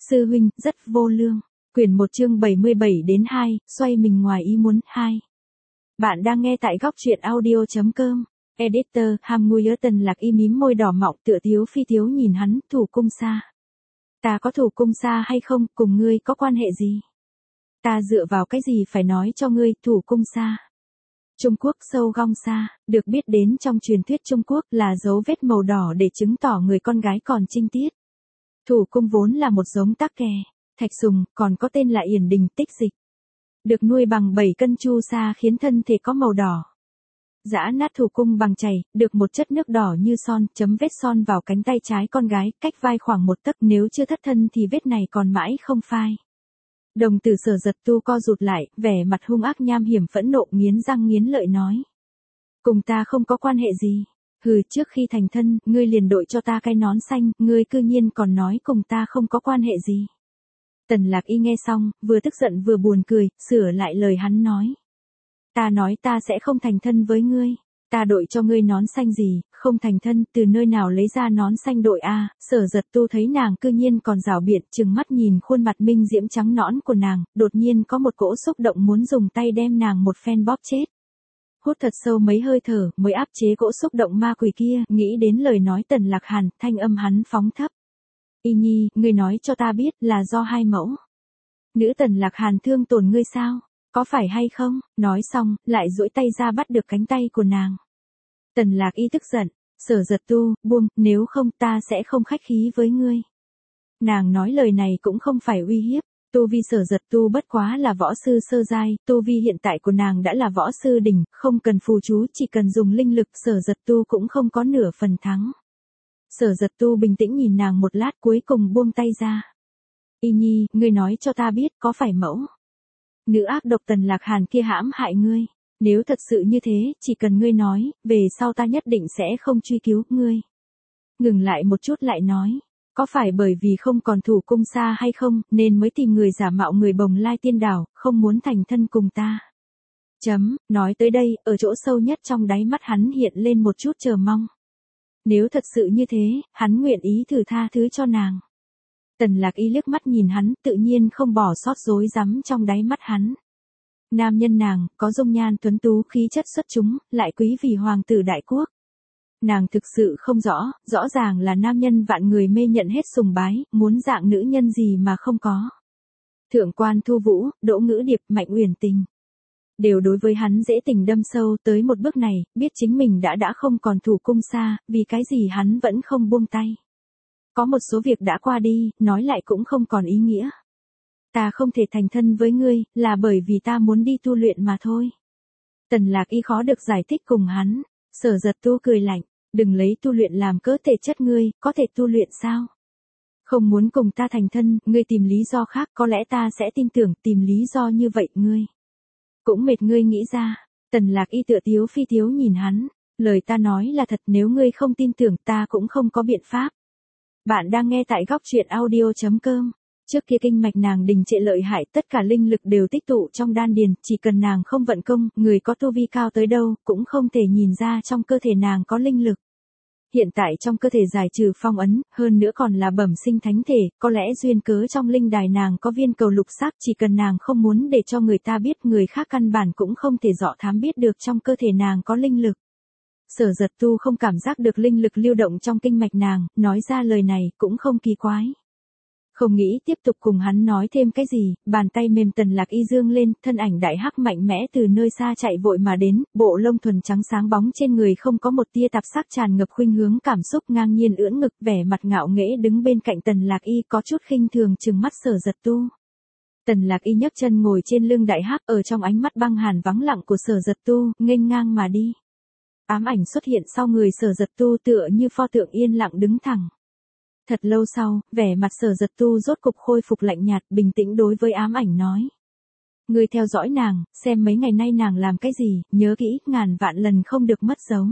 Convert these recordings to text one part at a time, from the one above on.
Sư huynh, rất vô lương. Quyển 1 chương 77-2, xoay mình ngoài ý muốn, 2. Bạn đang nghe tại góc truyện audio.com. Editor, Ham Nguyer Tần Lạc Y mím môi đỏ mọng tựa thiếu phi thiếu nhìn hắn, thủ cung xa. Ta có thủ cung xa hay không, cùng ngươi có quan hệ gì? Ta dựa vào cái gì phải nói cho ngươi, thủ cung xa. Trung Quốc sâu gong xa, được biết đến trong truyền thuyết Trung Quốc là dấu vết màu đỏ để chứng tỏ người con gái còn trinh tiết. Thủ cung vốn là một giống tắc kè, thạch sùng, còn có tên là yển đình tích dịch. Được nuôi bằng 7 cân chu sa khiến thân thể có màu đỏ. Giã nát thủ cung bằng chày, được một chất nước đỏ như son, chấm vết son vào cánh tay trái con gái, cách vai khoảng 1 tấc, nếu chưa thất thân thì vết này còn mãi không phai. Đồng tử Sở Giật Tu co rụt lại, vẻ mặt hung ác nham hiểm phẫn nộ, nghiến răng nghiến lợi nói. Cùng ta không có quan hệ gì. Hừ, trước khi thành thân, ngươi liền đội cho ta cái nón xanh, ngươi cư nhiên còn nói cùng ta không có quan hệ gì. Tần Lạc Y nghe xong, vừa tức giận vừa buồn cười, sửa lại lời hắn nói. Ta nói ta sẽ không thành thân với ngươi. Ta đội cho ngươi nón xanh gì, không thành thân, từ nơi nào lấy ra nón xanh đội a? Sở Giật Tu thấy nàng cư nhiên còn rảo biện, trừng mắt nhìn khuôn mặt minh diễm trắng nõn của nàng, đột nhiên có một cỗ xúc động muốn dùng tay đem nàng một phen bóp chết. Hút thật sâu mấy hơi thở, mới áp chế cỗ xúc động ma quỷ kia, nghĩ đến lời nói Tần Lạc Hàn, thanh âm hắn phóng thấp. Y Nhi, ngươi nói cho ta biết là do hai mẫu nữ Tần Lạc Hàn thương tổn ngươi sao? Có phải hay không? Nói xong, lại duỗi tay ra bắt được cánh tay của nàng. Tần Lạc Y tức giận, Sở Giật Tu, buông, nếu không ta sẽ không khách khí với ngươi. Nàng nói lời này cũng không phải uy hiếp. Tu vi Sở Giật Tu bất quá là võ sư sơ giai, tu vi hiện tại của nàng đã là võ sư đỉnh, không cần phù chú, chỉ cần dùng linh lực, Sở Giật Tu cũng không có nửa phần thắng. Sở Giật Tu bình tĩnh nhìn nàng một lát, cuối cùng buông tay ra. Y Nhi, ngươi nói cho ta biết, có phải mẫu nữ ác độc Tần Lạc Hàn kia hãm hại ngươi? Nếu thật sự như thế, chỉ cần ngươi nói, về sau ta nhất định sẽ không truy cứu ngươi. Ngừng lại một chút lại nói. Có phải bởi vì không còn thủ cung xa hay không, nên mới tìm người giả mạo người Bồng Lai Tiên Đảo, không muốn thành thân cùng ta? Nói tới đây, ở chỗ sâu nhất trong đáy mắt hắn hiện lên một chút chờ mong. Nếu thật sự như thế, hắn nguyện ý thử tha thứ cho nàng. Tần Lạc Y liếc mắt nhìn hắn, tự nhiên không bỏ sót rối rắm trong đáy mắt hắn. Nam nhân nàng, có dung nhan tuấn tú, khí chất xuất chúng, lại quý vì hoàng tử đại quốc. Nàng thực sự không rõ, rõ ràng là nam nhân vạn người mê nhận hết sùng bái, muốn dạng nữ nhân gì mà không có. Thượng quan Thu Vũ, Đỗ Ngữ Điệp, Mạnh Uyển Tình đều đối với hắn dễ tình đâm sâu, tới một bước này, biết chính mình đã không còn thủ cung xa, vì cái gì hắn vẫn không buông tay. Có một số việc đã qua đi, nói lại cũng không còn ý nghĩa. Ta không thể thành thân với ngươi, là bởi vì ta muốn đi tu luyện mà thôi. Tần Lạc Y khó được giải thích cùng hắn. Sở Giật Tu cười lạnh, đừng lấy tu luyện làm cớ thể chất, ngươi có thể tu luyện sao? Không muốn cùng ta thành thân, ngươi tìm lý do khác, có lẽ ta sẽ tin tưởng, tìm lý do như vậy ngươi cũng mệt ngươi nghĩ ra. Tần Lạc Y tựa thiếu phi thiếu nhìn hắn, lời ta nói là thật, nếu ngươi không tin tưởng ta cũng không có biện pháp. Bạn đang nghe tại góc truyện audio.com. Trước kia kinh mạch nàng đình trệ lợi hại, tất cả linh lực đều tích tụ trong đan điền, chỉ cần nàng không vận công, người có tu vi cao tới đâu, cũng không thể nhìn ra trong cơ thể nàng có linh lực. Hiện tại trong cơ thể giải trừ phong ấn, hơn nữa còn là bẩm sinh thánh thể, có lẽ duyên cớ trong linh đài nàng có viên cầu lục sắc, chỉ cần nàng không muốn để cho người ta biết, người khác căn bản cũng không thể dọ thám biết được trong cơ thể nàng có linh lực. Sở Giật Tu không cảm giác được linh lực lưu động trong kinh mạch nàng, nói ra lời này cũng không kỳ quái. Không nghĩ tiếp tục cùng hắn nói thêm cái gì, bàn tay mềm Tần Lạc Y dương lên, thân ảnh đại hắc mạnh mẽ từ nơi xa chạy vội mà đến, bộ lông thuần trắng sáng bóng trên người không có một tia tạp sắc, tràn ngập khuynh hướng cảm xúc, ngang nhiên ưỡn ngực, vẻ mặt ngạo nghễ đứng bên cạnh Tần Lạc Y, có chút khinh thường trừng mắt Sở Giật Tu. Tần Lạc Y nhấc chân ngồi trên lưng đại hắc, ở trong ánh mắt băng hàn vắng lặng của Sở Giật Tu, nghênh ngang mà đi. Ám ảnh xuất hiện sau người Sở Giật Tu, tựa như pho tượng yên lặng đứng thẳng. Thật lâu sau, vẻ mặt Sở Giật Tu rốt cục khôi phục lạnh nhạt, bình tĩnh đối với ám ảnh nói. Ngươi theo dõi nàng, xem mấy ngày nay nàng làm cái gì, nhớ kỹ, ngàn vạn lần không được mất dấu.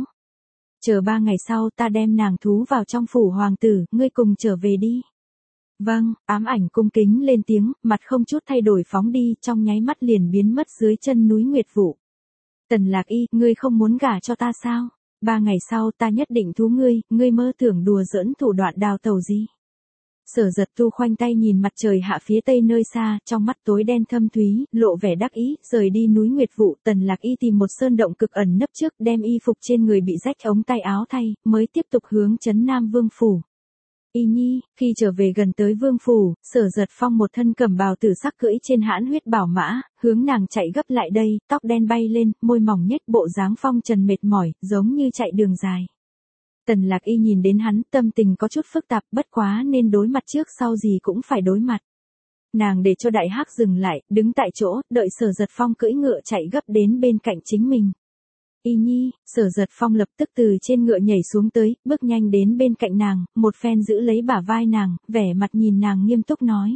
Chờ 3 ngày sau ta đem nàng thú vào trong phủ hoàng tử, ngươi cùng trở về đi. Vâng, ám ảnh cung kính lên tiếng, mặt không chút thay đổi phóng đi, trong nháy mắt liền biến mất dưới chân núi Nguyệt Vũ. Tần Lạc Y, ngươi không muốn gả cho ta sao? 3 ngày sau ta nhất định thú ngươi, ngươi mơ tưởng đùa giỡn thủ đoạn đào tẩu gì? Sở Giật Tu khoanh tay nhìn mặt trời hạ phía tây nơi xa, trong mắt tối đen thâm thúy, lộ vẻ đắc ý, rời đi núi Nguyệt Vụ. Tần Lạc Y tìm một sơn động cực ẩn nấp trước, đem y phục trên người bị rách ống tay áo thay, mới tiếp tục hướng trấn Nam Vương phủ. Y Nhi, khi trở về gần tới Vương phủ, Sở Giật Phong một thân cẩm bào tử sắc cưỡi trên hãn huyết bảo mã, hướng nàng chạy gấp lại đây, tóc đen bay lên, môi mỏng nhếch, bộ dáng phong trần mệt mỏi, giống như chạy đường dài. Tần Lạc Y nhìn đến hắn, tâm tình có chút phức tạp, bất quá nên đối mặt trước sau gì cũng phải đối mặt. Nàng để cho Đại Hắc dừng lại, đứng tại chỗ, đợi Sở Giật Phong cưỡi ngựa chạy gấp đến bên cạnh chính mình. Y Nhi, Sở Giật Phong lập tức từ trên ngựa nhảy xuống tới, bước nhanh đến bên cạnh nàng, một phen giữ lấy bả vai nàng, vẻ mặt nhìn nàng nghiêm túc nói.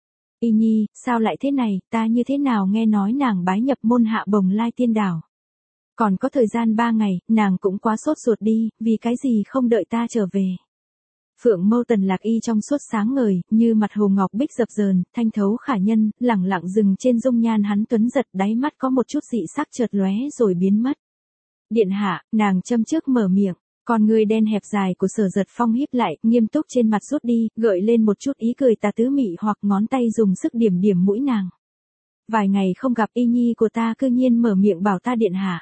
Y Nhi, sao lại thế này, ta như thế nào nghe nói nàng bái nhập môn hạ Bồng Lai Tiên Đảo. Còn có thời gian 3 ngày, nàng cũng quá sốt ruột đi, vì cái gì không đợi ta trở về. Phượng mâu Tần Lạc Y trong suốt sáng ngời, như mặt hồ ngọc bích dập dờn, thanh thấu khả nhân, lẳng lặng dừng trên dung nhan hắn tuấn giật, đáy mắt có một chút dị sắc chợt lóe rồi biến mất. Điện hạ, nàng châm trước mở miệng, con người đen hẹp dài của Sở Giật Phong híp lại, nghiêm túc trên mặt rút đi, gợi lên một chút ý cười tà tứ mị hoặc ngón tay dùng sức điểm điểm mũi nàng. Vài ngày không gặp Y Nhi của ta cư nhiên mở miệng bảo ta điện hạ.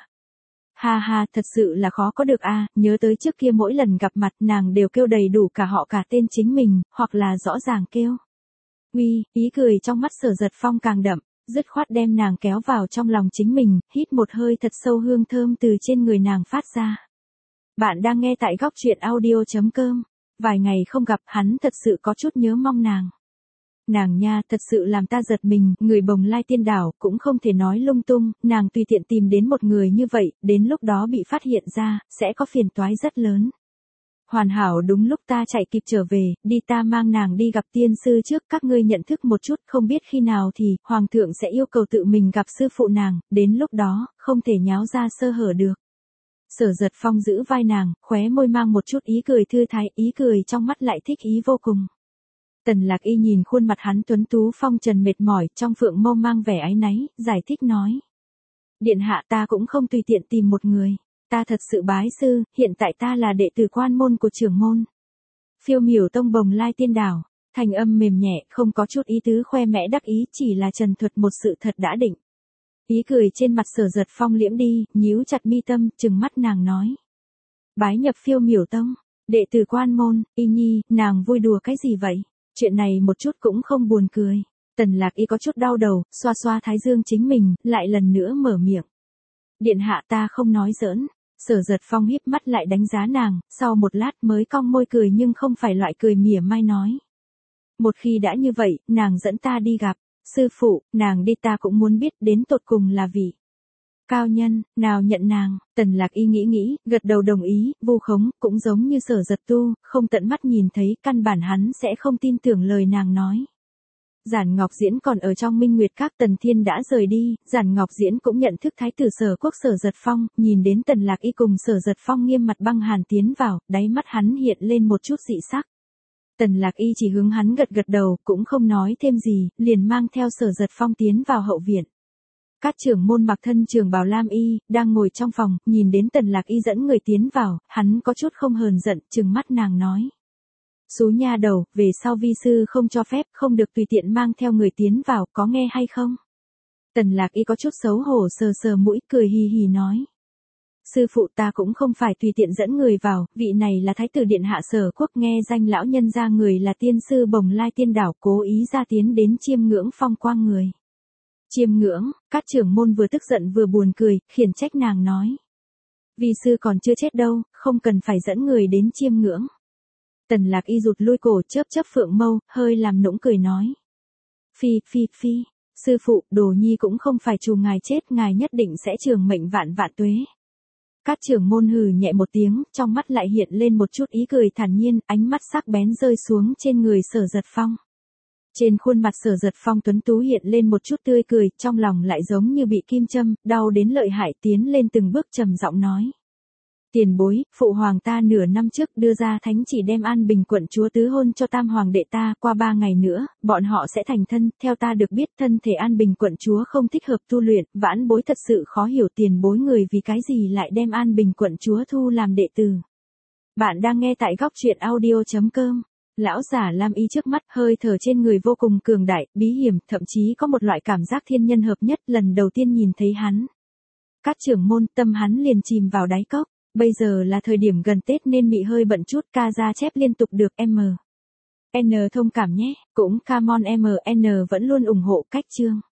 Ha ha, thật sự là khó có được a, nhớ tới trước kia mỗi lần gặp mặt nàng đều kêu đầy đủ cả họ cả tên chính mình, hoặc là rõ ràng kêu. Uy, ý cười trong mắt Sở Giật Phong càng đậm, dứt khoát đem nàng kéo vào trong lòng chính mình, hít một hơi thật sâu hương thơm từ trên người nàng phát ra. Bạn đang nghe tại góc truyện audio.com. Vài ngày không gặp hắn thật sự có chút nhớ mong nàng. Nàng nha, thật sự làm ta giật mình, người Bồng Lai Tiên Đảo cũng không thể nói lung tung, nàng tùy tiện tìm đến một người như vậy, đến lúc đó bị phát hiện ra, sẽ có phiền toái rất lớn. Hoàn hảo đúng lúc ta chạy kịp trở về, đi ta mang nàng đi gặp tiên sư trước, các ngươi nhận thức một chút, không biết khi nào thì, hoàng thượng sẽ yêu cầu tự mình gặp sư phụ nàng, đến lúc đó, không thể nháo ra sơ hở được. Sở Giật Phong giữ vai nàng, khóe môi mang một chút ý cười thư thái, ý cười trong mắt lại thích ý vô cùng. Tần Lạc Y nhìn khuôn mặt hắn tuấn tú phong trần mệt mỏi, trong phượng mâu mang vẻ áy náy, giải thích nói. Điện hạ, ta cũng không tùy tiện tìm một người, ta thật sự bái sư, hiện tại ta là đệ tử quan môn của trưởng môn. Phiêu Miểu Tông Bồng Lai Tiên Đảo, thành âm mềm nhẹ, không có chút ý tứ khoe mẽ đắc ý, chỉ là trần thuật một sự thật đã định. Ý cười trên mặt Sở Giật Phong liễm đi, nhíu chặt mi tâm, trừng mắt nàng nói. Bái nhập Phiêu Miểu Tông, đệ tử quan môn, Y Nhi, nàng vui đùa cái gì vậy? Chuyện này một chút cũng không buồn cười. Tần Lạc Y có chút đau đầu, xoa xoa thái dương chính mình, lại lần nữa mở miệng. Điện hạ, ta không nói giỡn. Sở Giật Phong híp mắt lại đánh giá nàng, sau một lát mới cong môi cười nhưng không phải loại cười mỉa mai nói. Một khi đã như vậy, nàng dẫn ta đi gặp sư phụ, nàng đi ta cũng muốn biết đến tột cùng là vị cao nhân nào nhận nàng. Tần Lạc Y nghĩ, gật đầu đồng ý, vu khống, cũng giống như Sở Giật Tu, không tận mắt nhìn thấy, căn bản hắn sẽ không tin tưởng lời nàng nói. Giản Ngọc Diễn còn ở trong Minh Nguyệt Các, Tần Thiên đã rời đi, Giản Ngọc Diễn cũng nhận thức thái tử Sở Quốc Sở Giật Phong, nhìn đến Tần Lạc Y cùng Sở Giật Phong nghiêm mặt băng hàn tiến vào, đáy mắt hắn hiện lên một chút dị sắc. Tần Lạc Y chỉ hướng hắn gật gật đầu, cũng không nói thêm gì, liền mang theo Sở Giật Phong tiến vào hậu viện. Các trưởng môn mặc thân trường bào lam y, đang ngồi trong phòng, nhìn đến Tần Lạc Y dẫn người tiến vào, hắn có chút không hờn giận, trừng mắt nàng nói. Xú nha đầu, về sau vi sư không cho phép, không được tùy tiện mang theo người tiến vào, có nghe hay không? Tần Lạc Y có chút xấu hổ sờ sờ mũi, cười hì hì nói. Sư phụ, ta cũng không phải tùy tiện dẫn người vào, vị này là thái tử điện hạ Sở Quốc, nghe danh lão nhân ra người là tiên sư Bồng Lai Tiên Đảo, cố ý ra tiến đến chiêm ngưỡng phong quang người. Chiêm ngưỡng, các trưởng môn vừa tức giận vừa buồn cười, khiển trách nàng nói. Vi sư còn chưa chết đâu, không cần phải dẫn người đến chiêm ngưỡng. Tần Lạc Y rụt lui cổ, chớp chớp phượng mâu, hơi làm nũng cười nói. Phi, sư phụ, Đồ Nhi cũng không phải trù ngài chết, ngài nhất định sẽ trường mệnh vạn vạn tuế. Các trưởng môn hừ nhẹ một tiếng, trong mắt lại hiện lên một chút ý cười thản nhiên, ánh mắt sắc bén rơi xuống trên người Sở Giật Phong. Trên khuôn mặt Sở Giật Phong tuấn tú hiện lên một chút tươi cười, trong lòng lại giống như bị kim châm, đau đến lợi hại, tiến lên từng bước trầm giọng nói. Tiền bối, phụ hoàng ta nửa năm trước đưa ra thánh chỉ đem An Bình quận chúa tứ hôn cho tam hoàng đệ ta, qua 3 ngày nữa, bọn họ sẽ thành thân, theo ta được biết thân thể An Bình quận chúa không thích hợp tu luyện, vãn bối thật sự khó hiểu tiền bối người vì cái gì lại đem An Bình quận chúa thu làm đệ tử. Bạn đang nghe tại góc truyện audio.com. Lão giả lam y trước mắt, hơi thở trên người vô cùng cường đại, bí hiểm, thậm chí có một loại cảm giác thiên nhân hợp nhất lần đầu tiên nhìn thấy hắn. Các trưởng môn, tâm hắn liền chìm vào đáy cốc. Bây giờ là thời điểm gần Tết nên bị hơi bận chút, ca ra chép liên tục được N thông cảm nhé, cũng come on MN vẫn luôn ủng hộ cách chương.